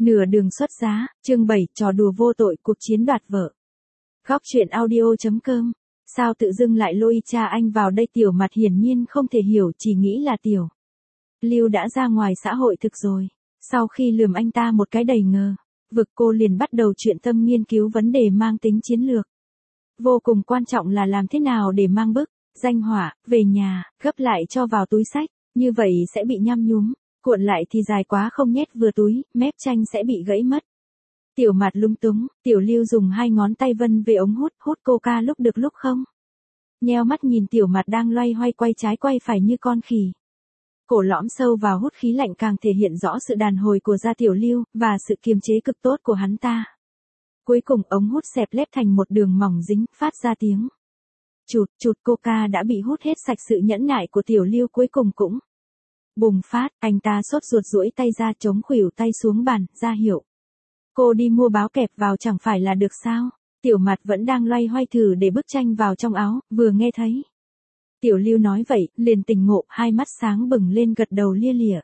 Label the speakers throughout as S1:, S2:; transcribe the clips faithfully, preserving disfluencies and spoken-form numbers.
S1: Nửa đường xuất giá, chương bảy, trò đùa vô tội, cuộc chiến đoạt vợ. Góc truyện audio chấm com. Sao tự dưng lại lôi cha anh vào đây? Tiểu Mặt hiển nhiên không thể hiểu, chỉ nghĩ là Tiểu Lưu đã ra ngoài xã hội thực rồi. Sau khi lườm anh ta một cái đầy ngờ vực, cô liền bắt đầu chuyện tâm nghiên cứu vấn đề mang tính chiến lược. Vô cùng quan trọng là làm thế nào để mang bức danh họa về nhà, gấp lại cho vào túi xách, như vậy sẽ bị nhăm nhúm. Cuộn lại thì dài quá không nhét vừa túi, mép tranh sẽ bị gãy mất. Tiểu Mặt lúng túng, Tiểu Lưu dùng hai ngón tay vân về ống hút, hút coca lúc được lúc không. Nheo mắt nhìn Tiểu Mặt đang loay hoay quay trái quay phải như con khỉ. Cổ lõm sâu vào hút khí lạnh càng thể hiện rõ sự đàn hồi của da Tiểu Lưu, và sự kiềm chế cực tốt của hắn ta. Cuối cùng ống hút xẹp lép thành một đường mỏng dính, phát ra tiếng chụt chụt. Coca đã bị hút hết sạch, sự nhẫn nại của Tiểu Lưu cuối cùng cũng bùng phát. Anh ta sốt ruột duỗi tay ra, chống khuỷu tay xuống bàn, ra hiệu cô đi mua báo kẹp vào chẳng phải là được sao. Tiểu Mặt vẫn đang loay hoay thử để bức tranh vào trong áo, vừa nghe thấy Tiểu Lưu nói vậy, liền tỉnh ngộ, hai mắt sáng bừng lên, gật đầu lia lịa.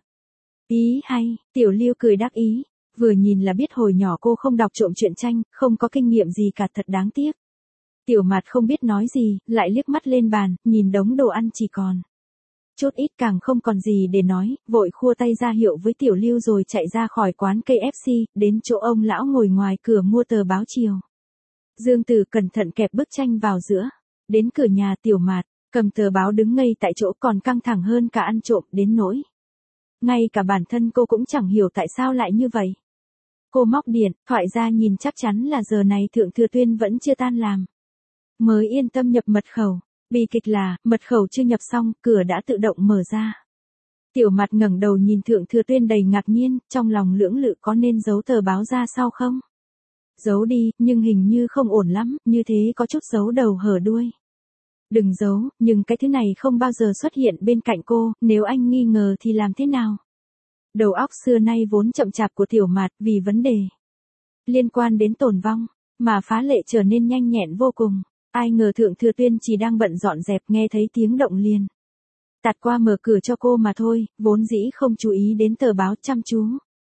S1: Ý hay. Tiểu Lưu cười đắc ý, vừa nhìn là biết hồi nhỏ cô không đọc trộm truyện tranh, không có kinh nghiệm gì cả, thật đáng tiếc. Tiểu Mặt không biết nói gì, lại liếc mắt lên bàn, nhìn đống đồ ăn chỉ còn chút ít, càng không còn gì để nói, vội khua tay ra hiệu với Tiểu Lưu rồi chạy ra khỏi quán ca ép xê, đến chỗ ông lão ngồi ngoài cửa mua tờ báo chiều. Dương Tử cẩn thận kẹp bức tranh vào giữa. Đến cửa nhà, Tiểu Mặt cầm tờ báo đứng ngây tại chỗ, còn căng thẳng hơn cả ăn trộm, đến nỗi ngay cả bản thân cô cũng chẳng hiểu tại sao lại như vậy. Cô móc điện thoại ra nhìn, chắc chắn là giờ này Thượng Thừa Tuyên vẫn chưa tan làm. Mới yên tâm nhập mật khẩu. Bi kịch là, mật khẩu chưa nhập xong, cửa đã tự động mở ra. Tiểu Mặt ngẩng đầu nhìn Thượng Thừa Tuyên đầy ngạc nhiên, trong lòng lưỡng lự có nên giấu tờ báo ra sau không? Giấu đi, nhưng hình như không ổn lắm, như thế có chút giấu đầu hở đuôi. Đừng giấu, nhưng cái thứ này không bao giờ xuất hiện bên cạnh cô, nếu anh nghi ngờ thì làm thế nào? Đầu óc xưa nay vốn chậm chạp của Tiểu Mặt, vì vấn đề liên quan đến tồn vong mà phá lệ trở nên nhanh nhẹn vô cùng. Ai ngờ Thượng Thừa Tuyên chỉ đang bận dọn dẹp, nghe thấy tiếng động liền tạt qua mở cửa cho cô mà thôi, vốn dĩ không chú ý đến tờ báo, chăm chú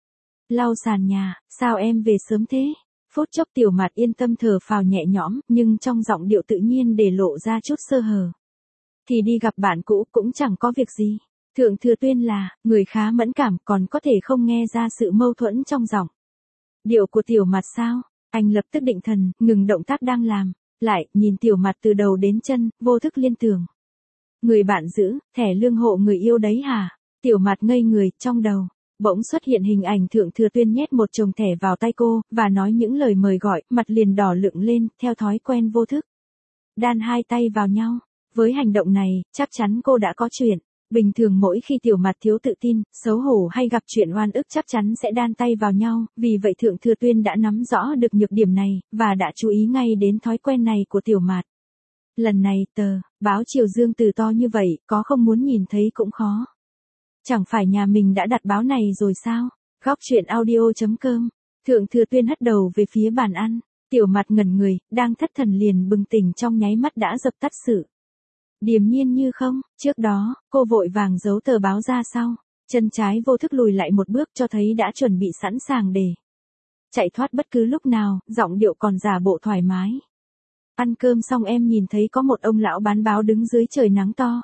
S1: lau sàn nhà. Sao em về sớm thế? Phút chốc Tiểu Mặt yên tâm thở phào nhẹ nhõm, nhưng trong giọng điệu tự nhiên để lộ ra chút sơ hở. Thì đi gặp bạn cũ, cũng chẳng có việc gì. Thượng Thừa Tuyên là người khá mẫn cảm, còn có thể không nghe ra sự mâu thuẫn trong giọng điệu của Tiểu Mặt sao? Anh lập tức định thần, ngừng động tác đang làm lại, nhìn Tiểu Mặt từ đầu đến chân, vô thức liên tưởng. Người bạn giữ thẻ lương hộ người yêu đấy hả? Tiểu Mặt ngây người, trong đầu bỗng xuất hiện hình ảnh Thượng Thừa Tuyên nhét một chồng thẻ vào tay cô, và nói những lời mời gọi, mặt liền đỏ lựng lên, theo thói quen vô thức đan hai tay vào nhau. Với hành động này, chắc chắn cô đã có chuyện. Bình thường mỗi khi Tiểu Mặt thiếu tự tin, xấu hổ hay gặp chuyện oan ức chắc chắn sẽ đan tay vào nhau, vì vậy Thượng Thừa Tuyên đã nắm rõ được nhược điểm này, và đã chú ý ngay đến thói quen này của Tiểu Mặt. Lần này, tờ báo chiều Dương Tử to như vậy, có không muốn nhìn thấy cũng khó. Chẳng phải nhà mình đã đặt báo này rồi sao? Góc truyện audio chấm com. Thượng Thừa Tuyên hất đầu về phía bàn ăn. Tiểu Mặt ngẩn người, đang thất thần liền bừng tỉnh, trong nháy mắt đã dập tắt sự điềm nhiên như không. Trước đó, cô vội vàng giấu tờ báo ra sau. Chân trái vô thức lùi lại một bước, cho thấy đã chuẩn bị sẵn sàng để chạy thoát bất cứ lúc nào, giọng điệu còn giả bộ thoải mái. Ăn cơm xong em nhìn thấy có một ông lão bán báo đứng dưới trời nắng to.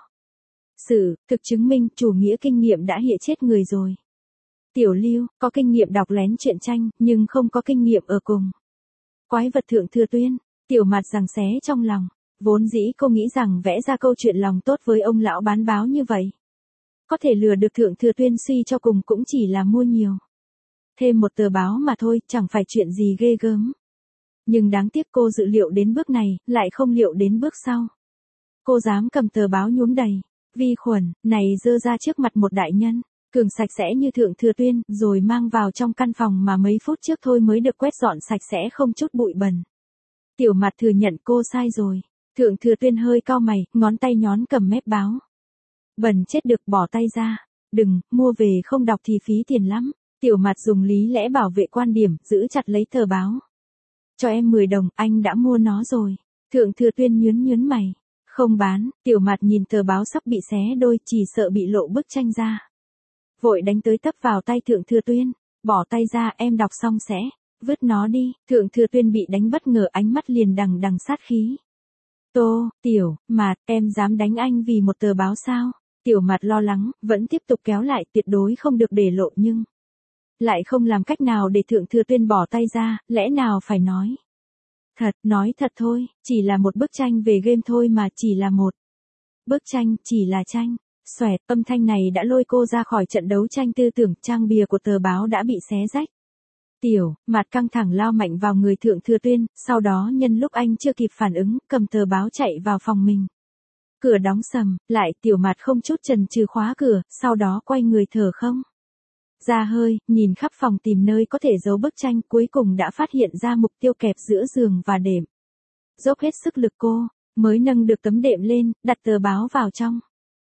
S1: Sự thực chứng minh chủ nghĩa kinh nghiệm đã hiện chết người rồi. Tiểu Lưu có kinh nghiệm đọc lén truyện tranh, nhưng không có kinh nghiệm ở cùng quái vật Thượng Thừa Tuyên. Tiểu Mặt giằng xé trong lòng. Vốn dĩ cô nghĩ rằng vẽ ra câu chuyện lòng tốt với ông lão bán báo như vậy, có thể lừa được Thượng Thừa Tuyên, suy cho cùng cũng chỉ là mua nhiều thêm một tờ báo mà thôi, chẳng phải chuyện gì ghê gớm. Nhưng đáng tiếc cô dự liệu đến bước này, lại không liệu đến bước sau. Cô dám cầm tờ báo nhuốm đầy vi khuẩn này dơ ra trước mặt một đại nhân cường sạch sẽ như Thượng Thừa Tuyên, rồi mang vào trong căn phòng mà mấy phút trước thôi mới được quét dọn sạch sẽ không chút bụi bẩn. Tiểu Mặt thừa nhận cô sai rồi. Thượng Thừa Tuyên hơi cau mày, ngón tay nhón cầm mép báo. Bẩn chết được, bỏ tay ra. Đừng, mua về không đọc thì phí tiền lắm. Tiểu Mặt dùng lý lẽ bảo vệ quan điểm, giữ chặt lấy tờ báo. Cho em mười đồng, anh đã mua nó rồi. Thượng Thừa Tuyên nhướng nhướng mày. Không bán. Tiểu Mặt nhìn tờ báo sắp bị xé đôi, chỉ sợ bị lộ bức tranh ra. Vội đánh tới tấp vào tay Thượng Thừa Tuyên. Bỏ tay ra, em đọc xong sẽ. Vứt nó đi. Thượng Thừa Tuyên bị đánh bất ngờ, ánh mắt liền đằng đằng sát khí. Tô, Tiểu, Mạt, em dám đánh anh vì một tờ báo sao? Tiểu Mạt lo lắng, vẫn tiếp tục kéo lại, tuyệt đối không được để lộ nhưng lại không làm cách nào để Thượng Thừa Tuyên bỏ tay ra, lẽ nào phải nói. Thật, nói thật thôi, chỉ là một bức tranh về game thôi mà, chỉ là một bức tranh, chỉ là tranh. Xoẹt, âm thanh này đã lôi cô ra khỏi trận đấu tranh tư tưởng, trang bìa của tờ báo đã bị xé rách. Tiểu, Mạt căng thẳng lao mạnh vào người Thượng Thừa Tuyên, sau đó nhân lúc anh chưa kịp phản ứng, cầm tờ báo chạy vào phòng mình. Cửa đóng sầm, lại Tiểu Mạt không chút chần chừ khóa cửa, sau đó quay người thở không ra hơi, nhìn khắp phòng tìm nơi có thể giấu bức tranh, cuối cùng đã phát hiện ra mục tiêu kẹp giữa giường và đệm. Dốc hết sức lực cô mới nâng được tấm đệm lên, đặt tờ báo vào trong.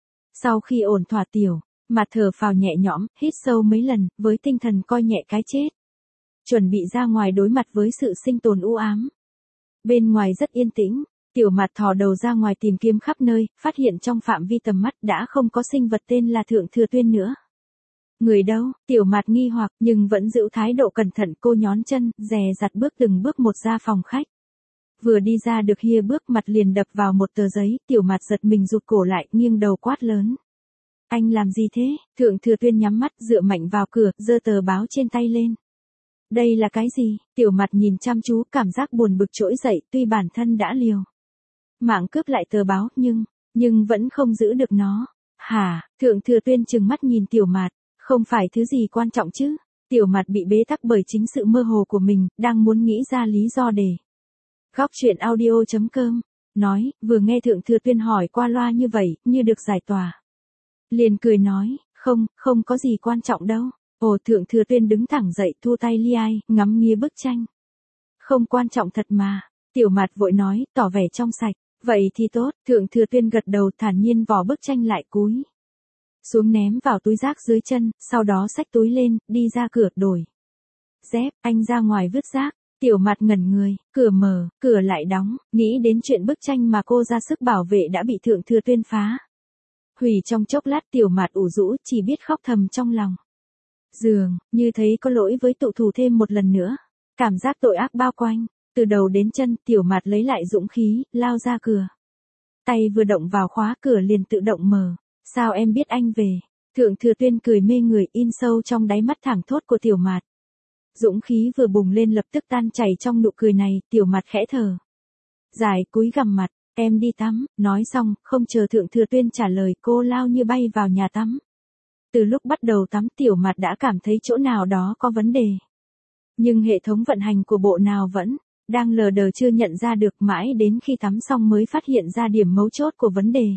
S1: Sau khi ổn thỏa Tiểu Mạt thở phào nhẹ nhõm, hít sâu mấy lần, với tinh thần coi nhẹ cái chết. Chuẩn bị ra ngoài đối mặt với sự sinh tồn u ám. Bên ngoài rất yên tĩnh, Tiểu Mạt thò đầu ra ngoài tìm kiếm khắp nơi, phát hiện trong phạm vi tầm mắt đã không có sinh vật tên là Thượng Thừa Tuyên nữa. Người đâu? Tiểu Mạt nghi hoặc, nhưng vẫn giữ thái độ cẩn thận, cô nhón chân, dè dặt bước từng bước một ra phòng khách. Vừa đi ra được hia bước, mặt liền đập vào một tờ giấy, Tiểu Mạt giật mình rụt cổ lại, nghiêng đầu quát lớn. Anh làm gì thế? Thượng Thừa Tuyên nhắm mắt, dựa mạnh vào cửa, giơ tờ báo trên tay lên. Đây là cái gì? Tiểu Mạt nhìn chăm chú, cảm giác buồn bực trỗi dậy, tuy bản thân đã liều mạng cướp lại tờ báo, nhưng, nhưng vẫn không giữ được nó. Hả? Thượng Thừa Tuyên trừng mắt nhìn Tiểu Mạt, không phải thứ gì quan trọng chứ? Tiểu Mạt bị bế tắc bởi chính sự mơ hồ của mình, đang muốn nghĩ ra lý do để. Góc truyện audio chấm com nói, vừa nghe Thượng Thừa Tuyên hỏi qua loa như vậy, như được giải tỏa. Liền cười nói, không, không có gì quan trọng đâu. Ồ, Thượng Thừa Tuyên đứng thẳng dậy, thu tay li ai, ngắm nghía bức tranh. Không quan trọng thật mà. Tiểu Mạt vội nói, tỏ vẻ trong sạch. Vậy thì tốt. Thượng Thừa Tuyên gật đầu, thản nhiên vò bức tranh lại, cúi xuống ném vào túi rác dưới chân, sau đó xách túi lên, đi ra cửa, đổi dép, anh ra ngoài vứt rác. Tiểu Mạt ngẩn người, cửa mở, cửa lại đóng, nghĩ đến chuyện bức tranh mà cô ra sức bảo vệ đã bị Thượng Thừa Tuyên phá hủy trong chốc lát. Tiểu Mạt ủ rũ, chỉ biết khóc thầm trong lòng. Giường, như thấy có lỗi với tụ thủ thêm một lần nữa. Cảm giác tội ác bao quanh, từ đầu đến chân. Tiểu Mạt lấy lại dũng khí, lao ra cửa. Tay vừa động vào khóa cửa liền tự động mở. Sao em biết anh về? Thượng Thừa Tuyên cười mê người, in sâu trong đáy mắt thẳng thốt của Tiểu Mạt. Dũng khí vừa bùng lên lập tức tan chảy trong nụ cười này. Tiểu Mạt khẽ thở dài, cúi gằm mặt. Em đi tắm. Nói xong, không chờ Thượng Thừa Tuyên trả lời, cô lao như bay vào nhà tắm. Từ lúc bắt đầu tắm, Tiểu Mạt đã cảm thấy chỗ nào đó có vấn đề. Nhưng hệ thống vận hành của bộ nào vẫn đang lờ đờ chưa nhận ra được, mãi đến khi tắm xong mới phát hiện ra điểm mấu chốt của vấn đề.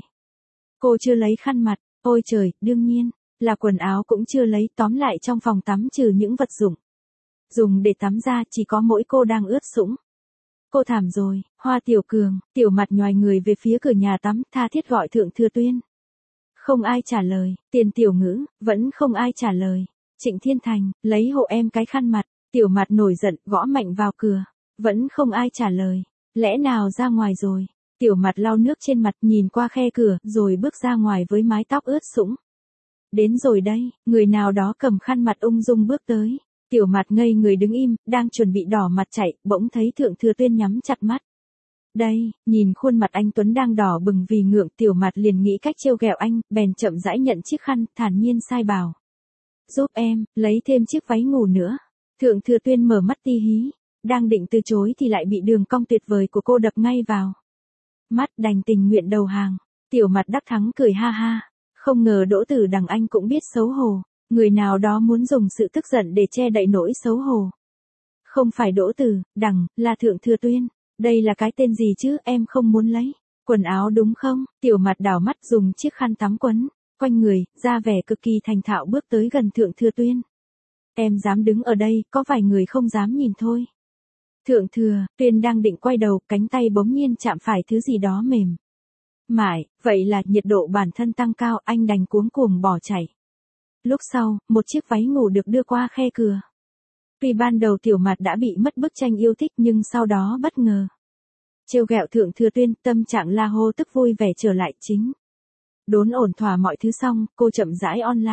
S1: Cô chưa lấy khăn mặt, ôi trời, đương nhiên, là quần áo cũng chưa lấy, tóm lại trong phòng tắm trừ những vật dụng dùng để tắm ra chỉ có mỗi cô đang ướt sũng. Cô thảm rồi, Hoa Tiểu Cường. Tiểu Mạt nhoài người về phía cửa nhà tắm, tha thiết gọi Thượng Thừa Tuyên. Không ai trả lời. Tiền Tiểu Ngữ, vẫn không ai trả lời. Trịnh Thiên Thành, lấy hộ em cái khăn mặt. Tiểu Mạt nổi giận, gõ mạnh vào cửa. Vẫn không ai trả lời. Lẽ nào ra ngoài rồi? Tiểu Mạt lau nước trên mặt, nhìn qua khe cửa, rồi bước ra ngoài với mái tóc ướt sũng. Đến rồi đây, người nào đó cầm khăn mặt ung dung bước tới. Tiểu Mạt ngây người đứng im, đang chuẩn bị đỏ mặt chạy, bỗng thấy Thượng Thừa Tuyên nhắm chặt mắt. Đây, nhìn khuôn mặt anh Tuấn đang đỏ bừng vì ngượng, Tiểu Mạt liền nghĩ cách trêu ghẹo anh, bèn chậm rãi nhận chiếc khăn, thản nhiên sai bảo. Giúp em, lấy thêm chiếc váy ngủ nữa. Thượng Thừa Tuyên mở mắt ti hí, đang định từ chối thì lại bị đường cong tuyệt vời của cô đập ngay vào mắt, đành tình nguyện đầu hàng. Tiểu Mạt đắc thắng cười ha ha, không ngờ Đỗ Tử Đằng anh cũng biết xấu hổ. Người nào đó muốn dùng sự tức giận để che đậy nỗi xấu hổ. Không phải Đỗ Tử Đằng, là Thượng Thừa Tuyên. Đây là cái tên gì chứ, em không muốn lấy quần áo đúng không? Tiểu Mạt đảo mắt, dùng chiếc khăn tắm quấn quanh người, ra vẻ cực kỳ thành thạo bước tới gần Thượng Thừa Tuyên. Em dám đứng ở đây, có vài người không dám nhìn thôi. Thượng Thừa Tuyên đang định quay đầu, cánh tay bỗng nhiên chạm phải thứ gì đó mềm mại, vậy là nhiệt độ bản thân tăng cao, anh đành cuống cuồng bỏ chạy. Lúc sau, một chiếc váy ngủ được đưa qua khe cửa. Tuy ban đầu Tiểu Mạt đã bị mất bức tranh yêu thích, nhưng sau đó bất ngờ trêu ghẹo Thượng Thừa Tuyên, tâm trạng la hô tức vui vẻ trở lại. Chính đốn ổn thỏa mọi thứ xong, cô chậm rãi online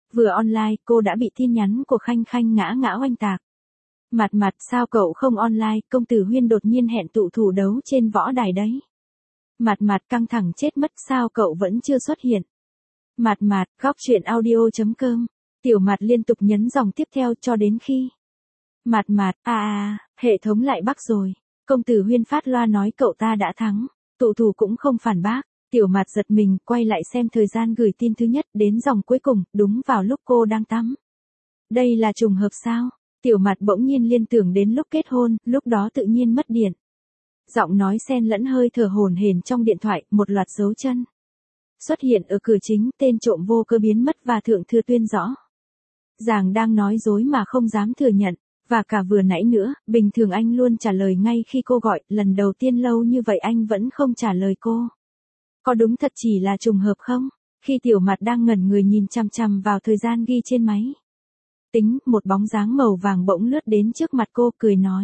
S1: Vừa online, cô đã bị tin nhắn của Khanh Khanh ngã ngã oanh tạc. Mặt mặt, sao cậu không online, công tử Huyên đột nhiên hẹn tụ thủ đấu trên võ đài đấy. Mặt mặt căng thẳng chết mất, sao cậu vẫn chưa xuất hiện. Mặt mặt, góc chuyện audio.com. Tiểu mặt liên tục nhấn dòng tiếp theo cho đến khi. Mặt mặt, à à, hệ thống lại bắt rồi. Công tử Huyên phát loa nói cậu ta đã thắng. Tụ thủ cũng không phản bác. Tiểu mặt giật mình, quay lại xem thời gian gửi tin thứ nhất đến dòng cuối cùng, đúng vào lúc cô đang tắm. Đây là trùng hợp sao? Tiểu mặt bỗng nhiên liên tưởng đến lúc kết hôn, lúc đó tự nhiên mất điện. Giọng nói xen lẫn hơi thở hổn hển trong điện thoại, một loạt dấu chân. Xuất hiện ở cửa chính, tên trộm vô cơ biến mất và thượng thư tuyên rõ. Giàng đang nói dối mà không dám thừa nhận, và cả vừa nãy nữa, bình thường anh luôn trả lời ngay khi cô gọi, lần đầu tiên lâu như vậy anh vẫn không trả lời cô. Có đúng thật chỉ là trùng hợp không? Khi tiểu mặt đang ngẩn người nhìn chằm chằm vào thời gian ghi trên máy tính, một bóng dáng màu vàng bỗng lướt đến trước mặt cô, cười nói.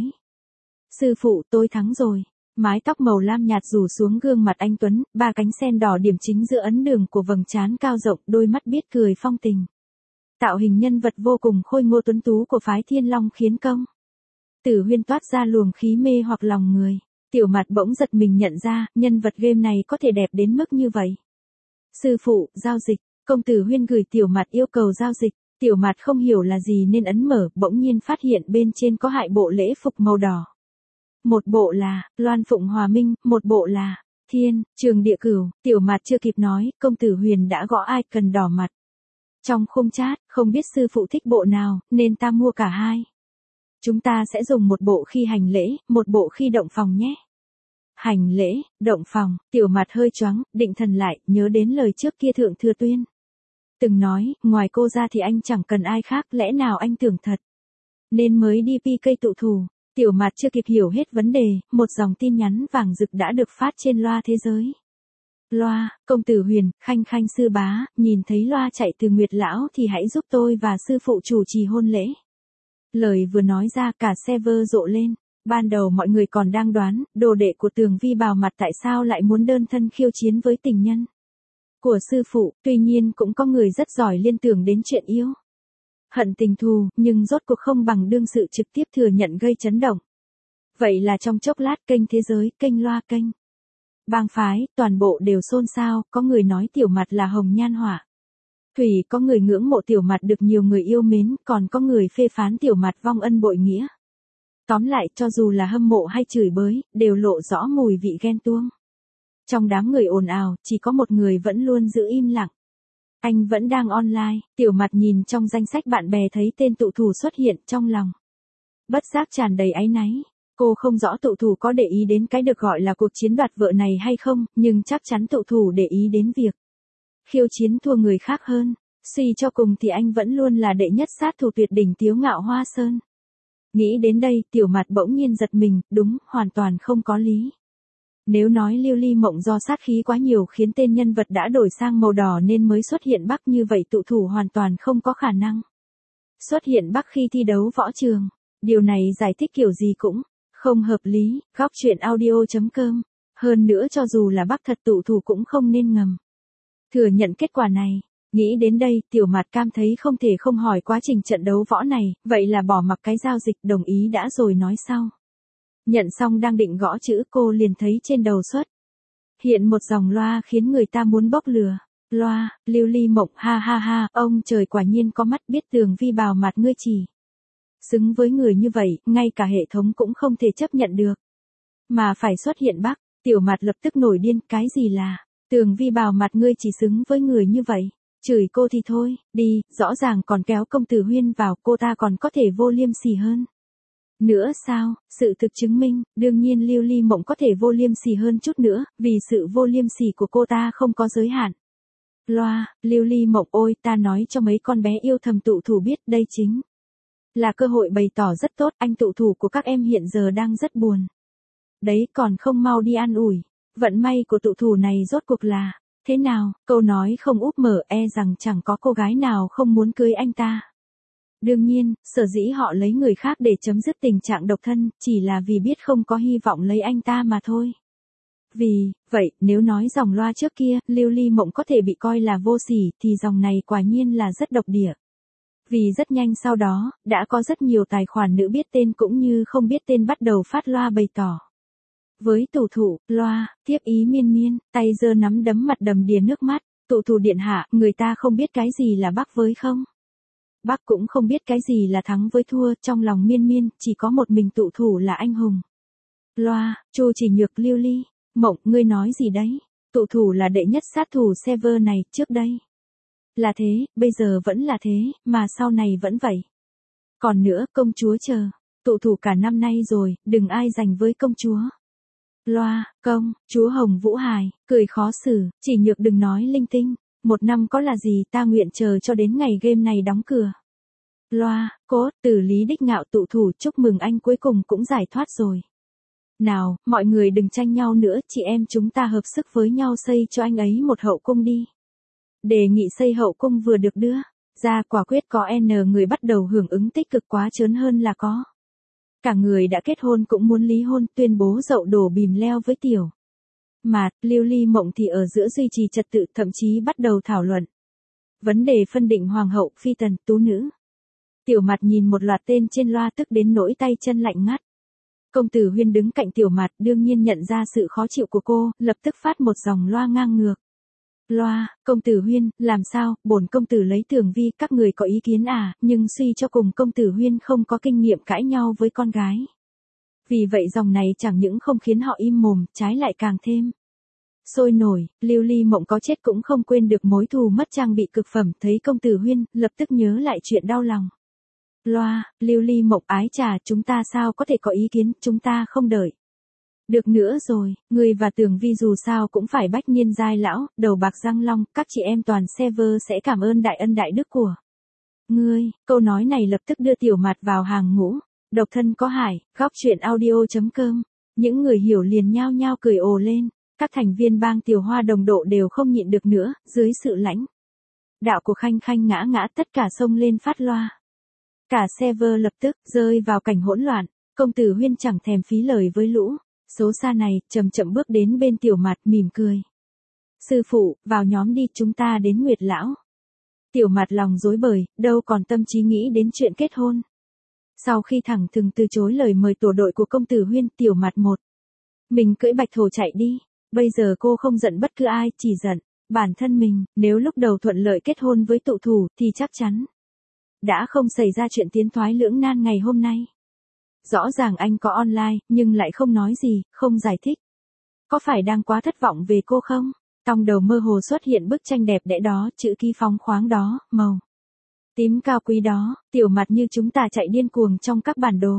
S1: Sư phụ, tôi thắng rồi. Mái tóc màu lam nhạt rủ xuống gương mặt anh tuấn, ba cánh sen đỏ điểm chính giữa ấn đường của vầng trán cao rộng, đôi mắt biết cười phong tình. Tạo hình nhân vật vô cùng khôi ngô tuấn tú của phái Thiên Long khiến công tử Huyên toát ra luồng khí mê hoặc lòng người. Tiểu mặt bỗng giật mình nhận ra, nhân vật game này có thể đẹp đến mức như vậy. Sư phụ, giao dịch. Công tử Huyên gửi tiểu mặt yêu cầu giao dịch. Tiểu mặt không hiểu là gì nên ấn mở, bỗng nhiên phát hiện bên trên có hai bộ lễ phục màu đỏ. Một bộ là Loan Phụng Hòa Minh, một bộ là Thiên, Trường Địa Cửu. Tiểu mặt chưa kịp nói, công tử Huyền đã gõ ai cần đỏ mặt. Trong khung chat, không biết sư phụ thích bộ nào, nên ta mua cả hai. Chúng ta sẽ dùng một bộ khi hành lễ, một bộ khi động phòng nhé. Hành lễ, động phòng, tiểu mặt hơi choáng, định thần lại, nhớ đến lời trước kia thượng thừa tuyên. Từng nói, ngoài cô ra thì anh chẳng cần ai khác, lẽ nào anh tưởng thật. Nên mới đi pê ca tụ thủ. Tiểu mặt chưa kịp hiểu hết vấn đề, một dòng tin nhắn vàng rực đã được phát trên loa thế giới. Loa, công tử Huyền, Khanh Khanh sư bá, nhìn thấy loa chạy từ Nguyệt Lão thì hãy giúp tôi và sư phụ chủ trì hôn lễ. Lời vừa nói ra cả server rộ lên. Ban đầu mọi người còn đang đoán, đồ đệ của Tường Vi bào mặt tại sao lại muốn đơn thân khiêu chiến với tình nhân của sư phụ, tuy nhiên cũng có người rất giỏi liên tưởng đến chuyện yêu hận tình thù, nhưng rốt cuộc không bằng đương sự trực tiếp thừa nhận gây chấn động. Vậy là trong chốc lát kênh thế giới, kênh loa kênh bang phái, toàn bộ đều xôn xao, có người nói tiểu mặt là hồng nhan họa thủy, có người ngưỡng mộ tiểu mặt được nhiều người yêu mến, còn có người phê phán tiểu mặt vong ân bội nghĩa. Tóm lại, cho dù là hâm mộ hay chửi bới, đều lộ rõ mùi vị ghen tuông. Trong đám người ồn ào, chỉ có một người vẫn luôn giữ im lặng. Anh vẫn đang online, tiểu mặt nhìn trong danh sách bạn bè thấy tên tụ thủ xuất hiện trong lòng. Bất giác tràn đầy áy náy. Cô không rõ tụ thủ có để ý đến cái được gọi là cuộc chiến đoạt vợ này hay không, nhưng chắc chắn tụ thủ để ý đến việc khiêu chiến thua người khác hơn. Suy cho cùng thì anh vẫn luôn là đệ nhất sát thủ tuyệt đỉnh Tiếu Ngạo Hoa Sơn. Nghĩ đến đây, tiểu mặt bỗng nhiên giật mình, đúng, hoàn toàn không có lý. Nếu nói Lưu Ly Mộng do sát khí quá nhiều khiến tên nhân vật đã đổi sang màu đỏ nên mới xuất hiện bắc như vậy, tụ thủ hoàn toàn không có khả năng xuất hiện bắc khi thi đấu võ trường. Điều này giải thích kiểu gì cũng không hợp lý. Góc chuyện audio.com. Hơn nữa cho dù là bắc thật, tụ thủ cũng không nên ngầm thừa nhận kết quả này. Nghĩ đến đây, tiểu mặt cam thấy không thể không hỏi quá trình trận đấu võ này, vậy là bỏ mặc cái giao dịch đồng ý đã rồi nói sau. Nhận xong đang định gõ chữ, cô liền thấy trên đầu xuất hiện một dòng loa khiến người ta muốn bốc lửa. Loa, Lưu Ly Mộng, ha ha ha, ông trời quả nhiên có mắt, biết Tường Vi bào mặt ngươi chỉ xứng với người như vậy, ngay cả hệ thống cũng không thể chấp nhận được. Mà phải xuất hiện bắc, tiểu mặt lập tức nổi điên, cái gì là Tường Vi bào mặt ngươi chỉ xứng với người như vậy. Chửi cô thì thôi, đi, rõ ràng còn kéo công tử Huyên vào, cô ta còn có thể vô liêm sỉ hơn. Nữa sao, sự thực chứng minh, đương nhiên Lưu Ly Mộng có thể vô liêm sỉ hơn chút nữa, vì sự vô liêm sỉ của cô ta không có giới hạn. Loa, Lưu Ly Mộng ôi, ta nói cho mấy con bé yêu thầm tụ thủ biết, đây chính là cơ hội bày tỏ rất tốt, anh tụ thủ của các em hiện giờ đang rất buồn. Đấy, còn không mau đi an ủi, vận may của tụ thủ này rốt cuộc là thế nào? Câu nói không úp mở, e rằng chẳng có cô gái nào không muốn cưới anh ta. Đương nhiên, sở dĩ họ lấy người khác để chấm dứt tình trạng độc thân, chỉ là vì biết không có hy vọng lấy anh ta mà thôi. Vì vậy, nếu nói dòng loa trước kia, Lưu Ly Mộng có thể bị coi là vô sỉ, thì dòng này quả nhiên là rất độc địa. Vì rất nhanh sau đó, đã có rất nhiều tài khoản nữ biết tên cũng như không biết tên bắt đầu phát loa bày tỏ. Với tụ thủ, loa, tiếp ý miên miên, tay giơ nắm đấm mặt đầm đìa nước mắt, tụ thủ điện hạ, người ta không biết cái gì là bắc với không. Bắc cũng không biết cái gì là thắng với thua, trong lòng miên miên, chỉ có một mình tụ thủ là anh hùng. Loa, Chu Chỉ Nhược Lưu Ly, Mộng, ngươi nói gì đấy? Tụ thủ là đệ nhất sát thủ server này, trước đây. Là thế, bây giờ vẫn là thế, mà sau này vẫn vậy. Còn nữa, công chúa chờ, tụ thủ cả năm nay rồi, đừng ai giành với công chúa. Loa, công, chúa Hồng Vũ Hài, cười khó xử, Chỉ Nhược đừng nói linh tinh, một năm có là gì, ta nguyện chờ cho đến ngày game này đóng cửa. Loa, cốt, từ Lý Đích Ngạo tụ thủ, chúc mừng anh cuối cùng cũng giải thoát rồi. Nào, mọi người đừng tranh nhau nữa, chị em chúng ta hợp sức với nhau xây cho anh ấy một hậu cung đi. Đề nghị xây hậu cung vừa được đưa ra, quả quyết có N người bắt đầu hưởng ứng tích cực quá trớn hơn là có. Cả người đã kết hôn cũng muốn lý hôn, tuyên bố dậu đổ bìm leo với tiểu Mạt, Lưu Ly Mộng thì ở giữa duy trì trật tự, thậm chí bắt đầu thảo luận vấn đề phân định hoàng hậu, phi tần, tú nữ. Tiểu Mạt nhìn một loạt tên trên loa tức đến nỗi tay chân lạnh ngắt. Công tử Huyên đứng cạnh Tiểu Mạt đương nhiên nhận ra sự khó chịu của cô, lập tức phát một dòng loa ngang ngược. Loa, công tử Huyên, làm sao, bổn công tử lấy Tường Vi, các người có ý kiến à, nhưng suy cho cùng công tử Huyên không có kinh nghiệm cãi nhau với con gái. Vì vậy dòng này chẳng những không khiến họ im mồm, trái lại càng thêm sôi nổi. Lưu Ly Mộng có chết cũng không quên được mối thù mất trang bị cực phẩm, thấy công tử Huyên, lập tức nhớ lại chuyện đau lòng. Loa, Lưu Ly Mộng ái trà, chúng ta sao có thể có ý kiến, chúng ta không đợi được nữa rồi, người và Tường Vi dù sao cũng phải bách niên giai lão, đầu bạc răng long, các chị em toàn server sẽ cảm ơn đại ân đại đức của ngươi. Câu nói này lập tức đưa Tiểu Mạt vào hàng ngũ. Độc thân có hải, góc truyện audio.com. Những người hiểu liền nhao nhao cười ồ lên. Các thành viên bang Tiểu Hoa đồng độ đều không nhịn được nữa, dưới sự lãnh đạo của Khanh Khanh ngã ngã tất cả xông lên phát loa. Cả server lập tức rơi vào cảnh hỗn loạn. Công tử Huyên chẳng thèm phí lời với lũ số xa này, chậm chậm bước đến bên Tiểu Mạt mỉm cười. Sư phụ, vào nhóm đi, chúng ta đến Nguyệt Lão. Tiểu Mạt lòng rối bời, đâu còn tâm trí nghĩ đến chuyện kết hôn. Sau khi thẳng thừng từ chối lời mời tổ đội của công tử Huyên, Tiểu Mạt một mình cưỡi bạch thổ chạy đi. Bây giờ cô không giận bất cứ ai, chỉ giận bản thân mình. Nếu lúc đầu thuận lợi kết hôn với tụ thủ, thì chắc chắn đã không xảy ra chuyện tiến thoái lưỡng nan ngày hôm nay. Rõ ràng anh có online, nhưng lại không nói gì, không giải thích. Có phải đang quá thất vọng về cô không? Trong đầu mơ hồ xuất hiện bức tranh đẹp đẽ đó, chữ ký phóng khoáng đó, màu tím cao quý đó, Tiểu Mạt như chúng ta chạy điên cuồng trong các bản đồ.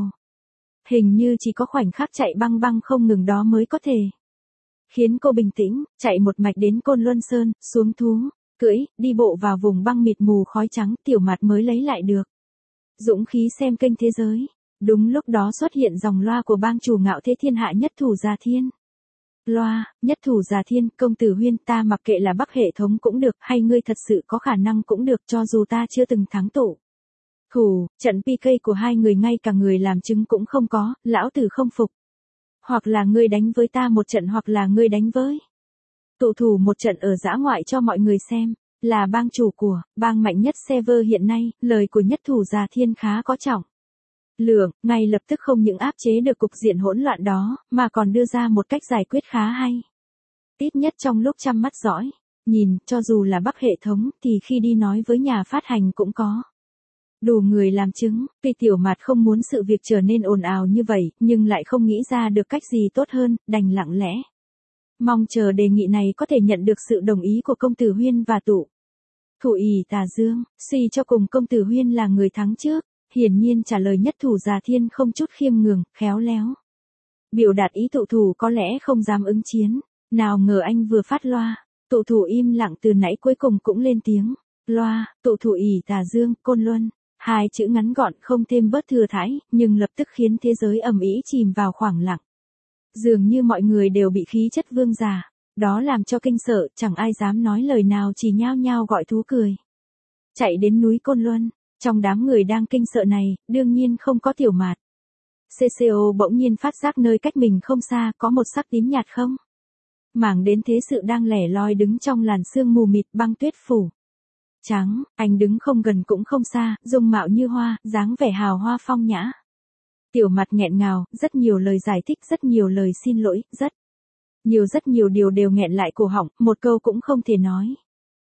S1: Hình như chỉ có khoảnh khắc chạy băng băng không ngừng đó mới có thể khiến cô bình tĩnh, chạy một mạch đến Côn Luân Sơn, xuống thú, cưỡi, đi bộ vào vùng băng mịt mù khói trắng, Tiểu Mạt mới lấy lại được dũng khí xem kênh thế giới. Đúng lúc đó xuất hiện dòng loa của bang chủ Ngạo Thế Thiên Hạ Nhất Thủ Già Thiên. Loa, Nhất Thủ Già Thiên, công tử Huyên, ta mặc kệ là bắc hệ thống cũng được, hay ngươi thật sự có khả năng cũng được, cho dù ta chưa từng thắng tụ thủ, trận pê ca của hai người ngay cả người làm chứng cũng không có, lão tử không phục. Hoặc là ngươi đánh với ta một trận hoặc là ngươi đánh với tụ thủ một trận ở dã ngoại cho mọi người xem. Là bang chủ của bang mạnh nhất server hiện nay, lời của Nhất Thủ Già Thiên khá có trọng lượng, ngay lập tức không những áp chế được cục diện hỗn loạn đó, mà còn đưa ra một cách giải quyết khá hay. Ít nhất trong lúc chăm mắt dõi nhìn, cho dù là bắc hệ thống, thì khi đi nói với nhà phát hành cũng có đủ người làm chứng. Tuy Tiểu Mạt không muốn sự việc trở nên ồn ào như vậy, nhưng lại không nghĩ ra được cách gì tốt hơn, đành lặng lẽ mong chờ đề nghị này có thể nhận được sự đồng ý của công tử Huyên và tụ thủ ỷ Tà Dương. Suy cho cùng công tử Huyên là người thắng trước, hiển nhiên trả lời Nhất Thủ Già Thiên không chút khiêm nhường, khéo léo biểu đạt ý tụ thủ có lẽ không dám ứng chiến. Nào ngờ anh vừa phát loa, tụ thủ im lặng từ nãy cuối cùng cũng lên tiếng. Loa, tụ thủ ỷ Tà Dương, Côn Luân. Hai chữ ngắn gọn không thêm bớt thừa thãi, nhưng lập tức khiến thế giới ầm ĩ chìm vào khoảng lặng. Dường như mọi người đều bị khí chất vương giả đó làm cho kinh sợ, chẳng ai dám nói lời nào, chỉ nhao nhao gọi thú cười. Chạy đến núi Côn Luân, trong đám người đang kinh sợ này, đương nhiên không có Tiểu Mạt. xê xê ô bỗng nhiên phát giác nơi cách mình không xa, có một sắc tím nhạt không Mảng đến thế sự đang lẻ loi đứng trong làn sương mù mịt băng tuyết phủ. Trắng, anh đứng không gần cũng không xa, dung mạo như hoa, dáng vẻ hào hoa phong nhã. Tiểu Mặt nghẹn ngào, rất nhiều lời giải thích, rất nhiều lời xin lỗi, rất nhiều rất nhiều điều đều nghẹn lại cổ họng, một câu cũng không thể nói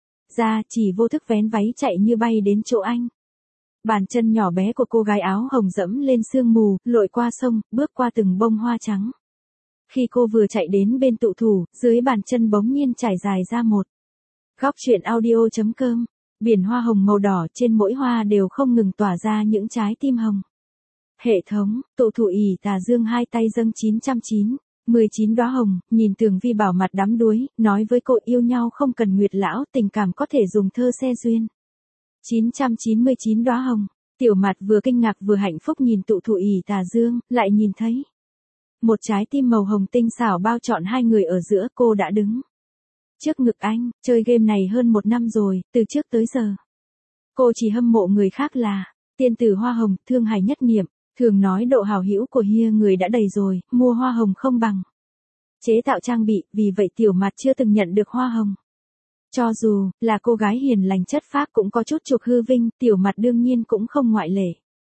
S1: ra, chỉ vô thức vén váy chạy như bay đến chỗ anh. Bàn chân nhỏ bé của cô gái áo hồng dẫm lên sương mù, lội qua sông, bước qua từng bông hoa trắng. Khi cô vừa chạy đến bên tụ thủ, dưới bàn chân bỗng nhiên trải dài ra một góc truyện audio.com. Biển hoa hồng màu đỏ, trên mỗi hoa đều không ngừng tỏa ra những trái tim hồng. Hệ thống, tụ thủ ỷ tà dương hai tay dâng chín trăm chín mươi chín đóa hồng, nhìn Tường Vi Bảo mặt đắm đuối, nói với cô yêu nhau không cần nguyệt lão, tình cảm có thể dùng thơ xe duyên. chín trăm chín mươi chín đóa hồng, Tiểu Mặt vừa kinh ngạc vừa hạnh phúc nhìn tụ thủ ỷ tà dương, lại nhìn thấy một trái tim màu hồng tinh xảo bao trọn hai người ở giữa. Cô đã đứng trước ngực anh, chơi game này hơn một năm rồi, từ trước tới giờ. Cô chỉ hâm mộ người khác là tiên tử hoa hồng, thương hài nhất niệm, thường nói độ hào hữu của hia người đã đầy rồi, mua hoa hồng không bằng chế tạo trang bị, vì vậy Tiểu Mặt chưa từng nhận được hoa hồng. Cho dù là cô gái hiền lành chất phác cũng có chút trục hư vinh, Tiểu Mặt đương nhiên cũng không ngoại lệ.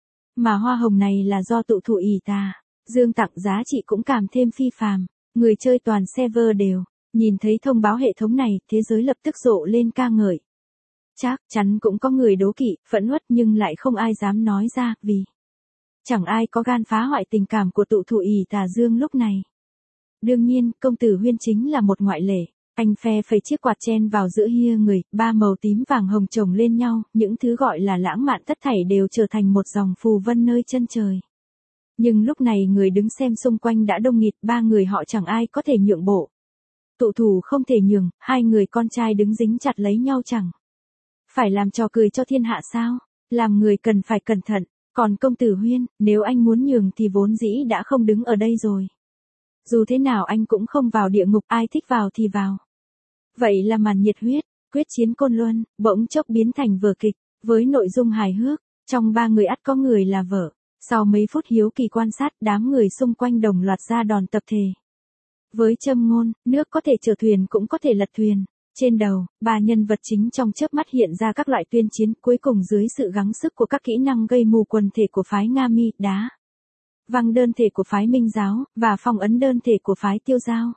S1: Mà hoa hồng này là do tụ thủ ỷ tà dương tặng, giá trị cũng càng thêm phi phàm, người chơi toàn server đều nhìn thấy thông báo hệ thống này, thế giới lập tức rộ lên ca ngợi. Chắc chắn cũng có người đố kỵ, phẫn uất nhưng lại không ai dám nói ra, vì chẳng ai có gan phá hoại tình cảm của tụ thủ ỷ tà dương lúc này. Đương nhiên, công tử Huyên chính là một ngoại lệ. Anh phe phẩy chiếc quạt chen vào giữa hia người, ba màu tím vàng hồng chồng lên nhau, những thứ gọi là lãng mạn tất thảy đều trở thành một dòng phù vân nơi chân trời. Nhưng lúc này người đứng xem xung quanh đã đông nghịt, ba người họ chẳng ai có thể nhượng bộ. Tụ thủ không thể nhường, hai người con trai đứng dính chặt lấy nhau chẳng phải làm trò cười cho thiên hạ sao? Làm người cần phải cẩn thận, còn công tử Huyên, nếu anh muốn nhường thì vốn dĩ đã không đứng ở đây rồi. Dù thế nào anh cũng không vào địa ngục, ai thích vào thì vào. Vậy là màn nhiệt huyết, quyết chiến Côn Luân, bỗng chốc biến thành vở kịch, với nội dung hài hước, trong ba người ắt có người là vợ. Sau mấy phút hiếu kỳ quan sát, đám người xung quanh đồng loạt ra đòn tập thể. Với châm ngôn, nước có thể chở thuyền cũng có thể lật thuyền. Trên đầu, ba nhân vật chính trong chớp mắt hiện ra các loại tuyên chiến, cuối cùng dưới sự gắng sức của các kỹ năng gây mù quần thể của phái Nga Mi, đá văng đơn thể của phái Minh Giáo, và phong ấn đơn thể của phái Tiêu Giao.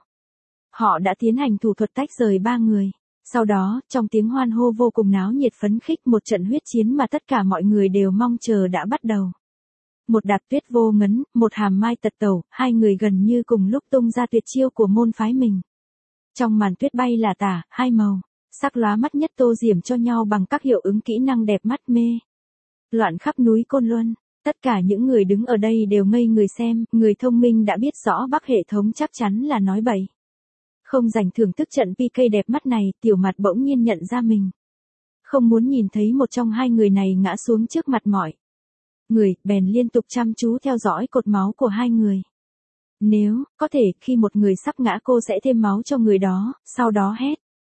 S1: Họ đã tiến hành thủ thuật tách rời ba người. Sau đó, trong tiếng hoan hô vô cùng náo nhiệt phấn khích, một trận huyết chiến mà tất cả mọi người đều mong chờ đã bắt đầu. Một đạp tuyết vô ngấn, một hàm mai tật tẩu, hai người gần như cùng lúc tung ra tuyệt chiêu của môn phái mình. Trong màn tuyết bay là tả, hai màu, sắc lóa mắt nhất tô diểm cho nhau bằng các hiệu ứng kỹ năng đẹp mắt mê. Loạn khắp núi Côn Luân, tất cả những người đứng ở đây đều ngây người xem, người thông minh đã biết rõ bắc hệ thống chắc chắn là nói bậy. Không dành thưởng thức trận pê ca đẹp mắt này, Tiểu Mặt bỗng nhiên nhận ra mình không muốn nhìn thấy một trong hai người này ngã xuống trước mặt mọi người, bèn liên tục chăm chú theo dõi cột máu của hai người. Nếu có thể, khi một người sắp ngã cô sẽ thêm máu cho người đó, sau đó hét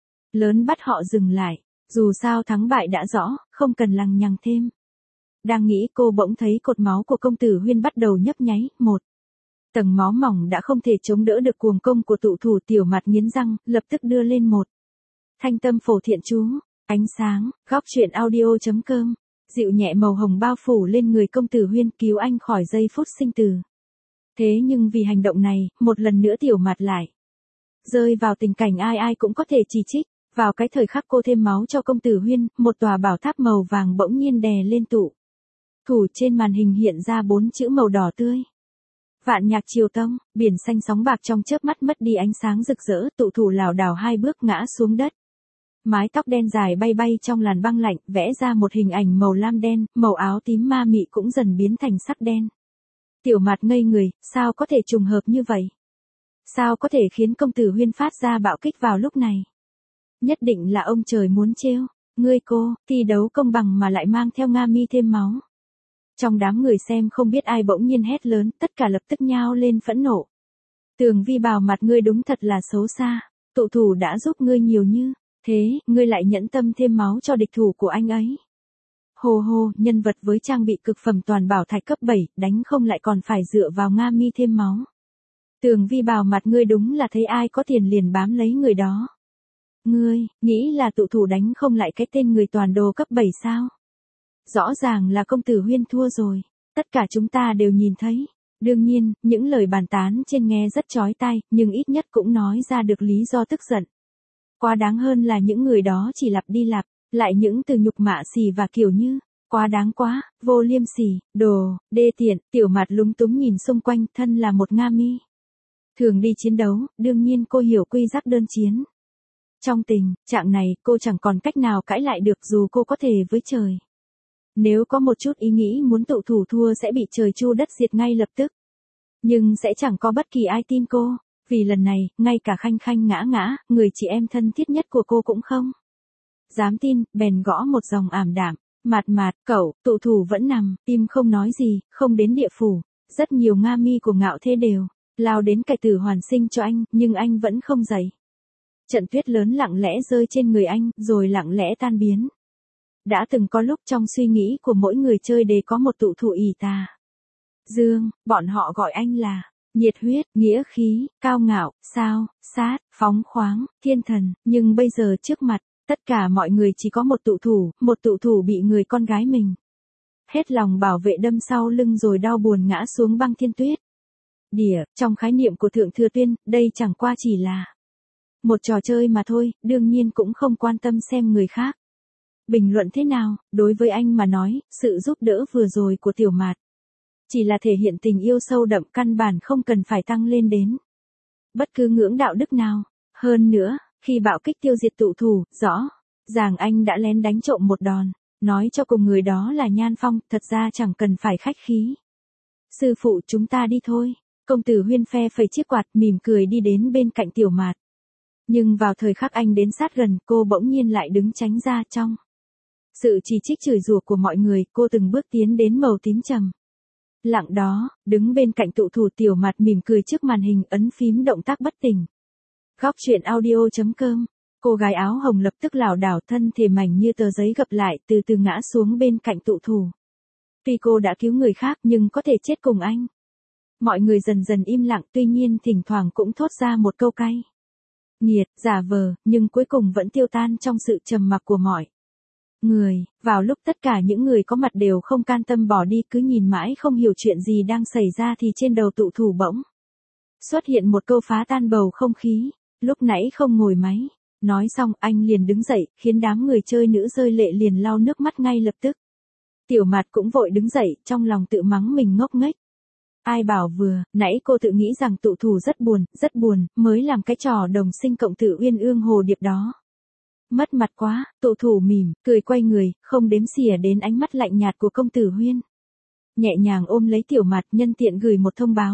S1: lớn bắt họ dừng lại. Dù sao thắng bại đã rõ, không cần lằng nhằng thêm. Đang nghĩ, cô bỗng thấy cột máu của công tử Huyên bắt đầu nhấp nháy. Một tầng máu mỏng đã không thể chống đỡ được cuồng công của tụ thủ. Tiểu Mặt nghiến răng, lập tức đưa lên một thanh tâm phổ thiện chú. Ánh sáng, góc truyện audio.com. Dịu nhẹ màu hồng bao phủ lên người công tử Huyên, cứu anh khỏi giây phút sinh tử. Thế nhưng vì hành động này, một lần nữa Tiểu Mặt lại rơi vào tình cảnh ai ai cũng có thể chỉ trích. Vào cái thời khắc cô thêm máu cho công tử Huyên, một tòa bảo tháp màu vàng bỗng nhiên đè lên tụ thủ. Trên màn hình hiện ra bốn chữ màu đỏ tươi. Vạn Nhạc Triều Tông. Biển xanh sóng bạc trong chớp mắt mất đi ánh sáng rực rỡ, tụ thủ lảo đảo hai bước ngã xuống đất. Mái tóc đen dài bay bay trong làn băng lạnh, vẽ ra một hình ảnh màu lam đen, màu áo tím ma mị cũng dần biến thành sắc đen. Tiểu Mặt ngây người, sao có thể trùng hợp như vậy? Sao có thể khiến công tử Huyên phát ra bạo kích vào lúc này? Nhất định là ông trời muốn trêu. Ngươi cô, thi đấu công bằng mà lại mang theo Nga Mi thêm máu. Trong đám người xem không biết ai bỗng nhiên hét lớn, tất cả lập tức nhao lên phẫn nộ. Tường Vi Bảo mặt, ngươi đúng thật là xấu xa. Tụ thủ đã giúp ngươi nhiều như thế, ngươi lại nhẫn tâm thêm máu cho địch thủ của anh ấy. Hồ hồ, nhân vật với trang bị cực phẩm toàn bảo thạch cấp bảy, đánh không lại còn phải dựa vào Nga Mi thêm máu. Tường Vi bảo mặt ngươi đúng là thấy ai có tiền liền bám lấy người đó. Ngươi, nghĩ là tụ thủ đánh không lại cái tên người toàn đồ cấp bảy sao? Rõ ràng là công tử Huyên thua rồi, tất cả chúng ta đều nhìn thấy. Đương nhiên, những lời bàn tán trên nghe rất chói tai, nhưng ít nhất cũng nói ra được lý do tức giận. Quá đáng hơn là những người đó chỉ lặp đi lặp, lại những từ nhục mạ xì và kiểu như, quá đáng quá, vô liêm sỉ, đồ, đê tiện, Tiểu Mạt lúng túng nhìn xung quanh, thân là một Nga mi. Thường đi chiến đấu, đương nhiên cô hiểu quy tắc đơn chiến. Trong tình trạng này, cô chẳng còn cách nào cãi lại được dù cô có thể với trời. Nếu có một chút ý nghĩ muốn tụ thủ thua sẽ bị trời chu đất diệt ngay lập tức. Nhưng sẽ chẳng có bất kỳ ai tin cô, vì lần này, ngay cả Khanh Khanh ngã ngã, người chị em thân thiết nhất của cô cũng không dám tin, bèn gõ một dòng ảm đạm. Mạt Mạt, cậu, tụ thủ vẫn nằm, im không nói gì, không đến địa phủ. Rất nhiều Nga mi của Ngạo Thế đều lao đến cải tử hoàn sinh cho anh, nhưng anh vẫn không dậy. Trận tuyết lớn lặng lẽ rơi trên người anh, rồi lặng lẽ tan biến. Đã từng có lúc trong suy nghĩ của mỗi người chơi đề có một tụ thủ ỷ tà dương, bọn họ gọi anh là nhiệt huyết, nghĩa khí, cao ngạo, sao, sát, phóng khoáng, thiên thần, nhưng bây giờ trước mặt, tất cả mọi người chỉ có một tụ thủ, một tụ thủ bị người con gái mình hết lòng bảo vệ đâm sau lưng rồi đau buồn ngã xuống băng thiên tuyết. Đỉa, trong khái niệm của Thượng Thừa Tuyên, đây chẳng qua chỉ là một trò chơi mà thôi, đương nhiên cũng không quan tâm xem người khác bình luận thế nào. Đối với anh mà nói, sự giúp đỡ vừa rồi của Tiểu Mạt chỉ là thể hiện tình yêu sâu đậm, căn bản không cần phải tăng lên đến bất cứ ngưỡng đạo đức nào. Hơn nữa, khi bạo kích tiêu diệt tụ thủ, rõ ràng anh đã lén đánh trộm một đòn, nói cho cùng người đó là Nhan Phong, thật ra chẳng cần phải khách khí. Sư phụ, chúng ta đi thôi. Công tử Huyên phe phẩy chiếc quạt, mỉm cười đi đến bên cạnh Tiểu Mạt. Nhưng vào thời khắc anh đến sát gần, cô bỗng nhiên lại đứng tránh ra. Trong sự chỉ trích chửi rủa của mọi người, cô từng bước tiến đến màu tím trầm lặng đó, đứng bên cạnh tụ thủ. Tiểu Mạt mỉm cười trước màn hình, ấn phím động tác bất tỉnh. Góc truyện audio chấm com. Cô gái áo hồng lập tức lảo đảo, thân thể mảnh như tờ giấy gập lại, từ từ ngã xuống bên cạnh tụ thủ. Tuy cô đã cứu người khác nhưng có thể chết cùng anh. Mọi người dần dần im lặng, tuy nhiên thỉnh thoảng cũng thốt ra một câu cay nghiệt, giả vờ, nhưng cuối cùng vẫn tiêu tan trong sự trầm mặc của mọi người. Vào lúc tất cả những người có mặt đều không can tâm bỏ đi, cứ nhìn mãi không hiểu chuyện gì đang xảy ra, thì trên đầu tụ thủ bỗng xuất hiện một câu phá tan bầu không khí. Lúc nãy không ngồi máy. Nói xong, anh liền đứng dậy, khiến đám người chơi nữ rơi lệ liền lau nước mắt ngay lập tức. Tiểu Mạt cũng vội đứng dậy, trong lòng tự mắng mình ngốc nghếch. Ai bảo vừa nãy cô tự nghĩ rằng tụ thủ rất buồn, rất buồn, mới làm cái trò đồng sinh cộng tử uyên ương hồ điệp đó. Mất mặt quá. Tụ thủ mỉm cười quay người, không đếm xỉa đến ánh mắt lạnh nhạt của công tử Huyên. Nhẹ nhàng ôm lấy Tiểu Mạt, nhân tiện gửi một thông báo.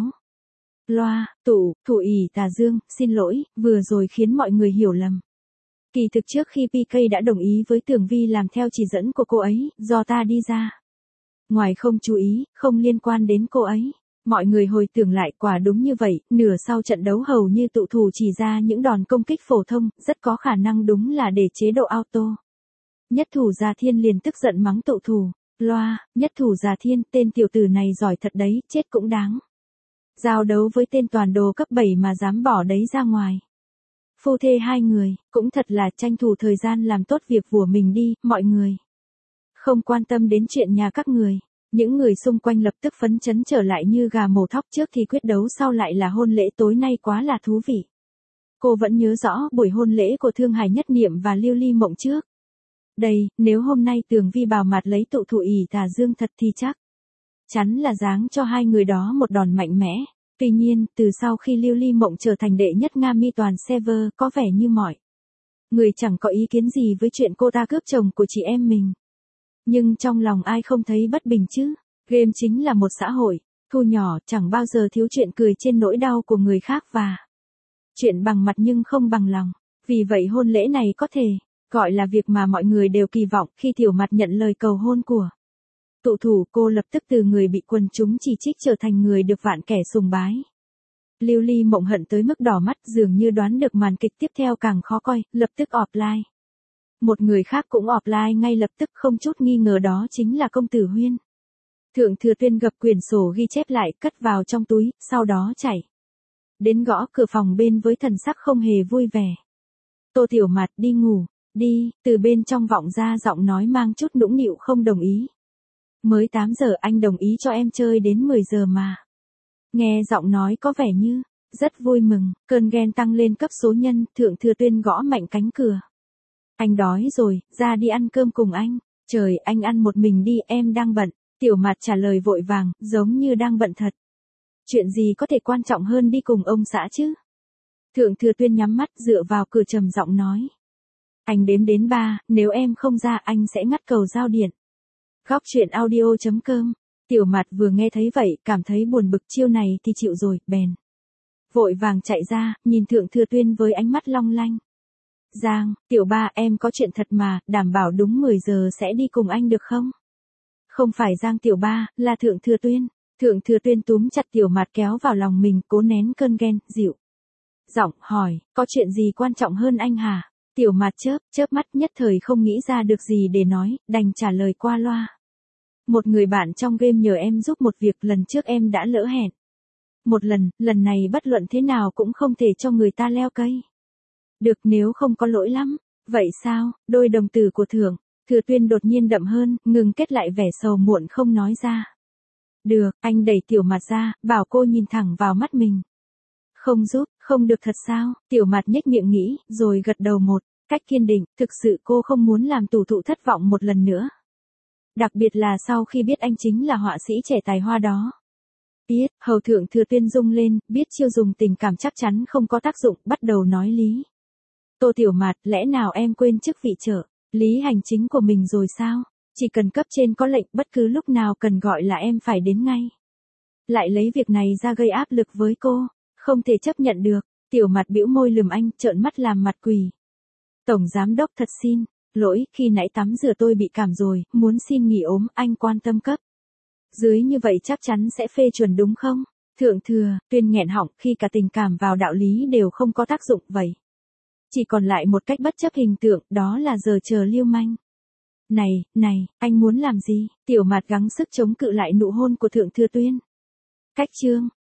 S1: Loa, tụ thủ ỷ tà dương, xin lỗi, vừa rồi khiến mọi người hiểu lầm. Kỳ thực trước khi pê ca đã đồng ý với Tường Vi làm theo chỉ dẫn của cô ấy, do ta đi ra ngoài không chú ý, không liên quan đến cô ấy. Mọi người hồi tưởng lại, quả đúng như vậy, nửa sau trận đấu hầu như tụ thủ chỉ ra những đòn công kích phổ thông, rất có khả năng đúng là để chế độ auto. Nhất thủ Già Thiên liền tức giận mắng tụ thủ. Loa, nhất thủ Già Thiên, tên tiểu tử này giỏi thật đấy, chết cũng đáng. Giao đấu với tên toàn đồ cấp bảy mà dám bỏ đấy ra ngoài. Phu thê hai người, cũng thật là tranh thủ thời gian làm tốt việc của mình đi, mọi người. Không quan tâm đến chuyện nhà các người. Những người xung quanh lập tức phấn chấn trở lại như gà mổ thóc, trước thì quyết đấu sau lại là hôn lễ tối nay quá là thú vị. Cô vẫn nhớ rõ buổi hôn lễ của Thương Hải Nhất Niệm và Lưu Ly Mộng trước. Đây, nếu hôm nay Tường Vi bảo mặt lấy tụ thủ ỷ tà dương thật thì chắc chắn là giáng cho hai người đó một đòn mạnh mẽ. Tuy nhiên, từ sau khi Lưu Ly Mộng trở thành đệ nhất Nga mi toàn server, có vẻ như mọi người chẳng có ý kiến gì với chuyện cô ta cướp chồng của chị em mình. Nhưng trong lòng ai không thấy bất bình chứ? Game chính là một xã hội thu nhỏ, chẳng bao giờ thiếu chuyện cười trên nỗi đau của người khác và chuyện bằng mặt nhưng không bằng lòng. Vì vậy hôn lễ này có thể gọi là việc mà mọi người đều kỳ vọng. Khi Tiểu Mạt nhận lời cầu hôn của tụ thủ, cô lập tức từ người bị quần chúng chỉ trích trở thành người được vạn kẻ sùng bái. Lưu Ly Mộng hận tới mức đỏ mắt, dường như đoán được màn kịch tiếp theo càng khó coi, lập tức offline. Một người khác cũng offline ngay lập tức, không chút nghi ngờ đó chính là công tử Huyên. Thượng Thừa Tuyên gập quyển sổ ghi chép lại, cất vào trong túi, sau đó chạy đến gõ cửa phòng bên với thần sắc không hề vui vẻ. Tô Tiểu Mạt đi ngủ, đi, từ bên trong vọng ra giọng nói mang chút nũng nịu không đồng ý. Mới tám giờ anh đồng ý cho em chơi đến mười giờ mà. Nghe giọng nói có vẻ như, rất vui mừng, cơn ghen tăng lên cấp số nhân, Thượng Thừa Tuyên gõ mạnh cánh cửa. Anh đói rồi, ra đi ăn cơm cùng anh. Trời, anh ăn một mình đi, em đang bận. Tiểu Mạt trả lời vội vàng, giống như đang bận thật. Chuyện gì có thể quan trọng hơn đi cùng ông xã chứ? Thượng Thừa Tuyên nhắm mắt dựa vào cửa trầm giọng nói. Anh đếm đến ba, nếu em không ra anh sẽ ngắt cầu giao điện. Góc chuyện audio chấm com. Tiểu Mạt vừa nghe thấy vậy, cảm thấy buồn bực, chiêu này thì chịu rồi, bèn. Vội vàng chạy ra, nhìn Thượng Thừa Tuyên với ánh mắt long lanh. Giang, tiểu ba em có chuyện thật mà, đảm bảo đúng mười giờ sẽ đi cùng anh được không? Không phải Giang tiểu ba, là Thượng Thừa Tuyên. Thượng Thừa Tuyên túm chặt Tiểu Mạt kéo vào lòng mình, cố nén cơn ghen, dịu. Giọng hỏi, có chuyện gì quan trọng hơn anh hả? Tiểu Mạt chớp, chớp mắt nhất thời không nghĩ ra được gì để nói, đành trả lời qua loa. Một người bạn trong game nhờ em giúp một việc lần trước em đã lỡ hẹn. Một lần, lần này bất luận thế nào cũng không thể cho người ta leo cây. Được nếu không có lỗi lắm. Vậy sao, đôi đồng tử của Thượng Thừa Tuyên đột nhiên đậm hơn, ngừng kết lại vẻ sầu muộn không nói ra. Được, anh đẩy Tiểu Mạt ra, bảo cô nhìn thẳng vào mắt mình. Không giúp, không được thật sao? Tiểu Mạt nhếch miệng nghĩ, rồi gật đầu một cách kiên định, thực sự cô không muốn làm tủ thụ thất vọng một lần nữa. Đặc biệt là sau khi biết anh chính là họa sĩ trẻ tài hoa đó. Biết, hầu Thượng Thừa Tuyên rung lên, biết chiêu dùng tình cảm chắc chắn không có tác dụng, bắt đầu nói lý. Tô Tiểu Mạt, lẽ nào em quên chức vị trợ lý hành chính của mình rồi sao? Chỉ cần cấp trên có lệnh, bất cứ lúc nào cần gọi là em phải đến ngay. Lại lấy việc này ra gây áp lực với cô, không thể chấp nhận được. Tiểu Mạt bĩu môi lườm anh, trợn mắt làm mặt quỷ. Tổng giám đốc thật xin lỗi, khi nãy tắm rửa tôi bị cảm rồi, muốn xin nghỉ ốm, anh quan tâm cấp dưới như vậy chắc chắn sẽ phê chuẩn đúng không? Thượng Thừa Tuyên nghẹn họng, khi cả tình cảm vào đạo lý đều không có tác dụng vậy. Chỉ còn lại một cách bất chấp hình tượng, đó là giờ chờ lưu manh. Này, này, anh muốn làm gì? Tiểu Mạt gắng sức chống cự lại nụ hôn của Thượng Thừa Tuyên. Cách chương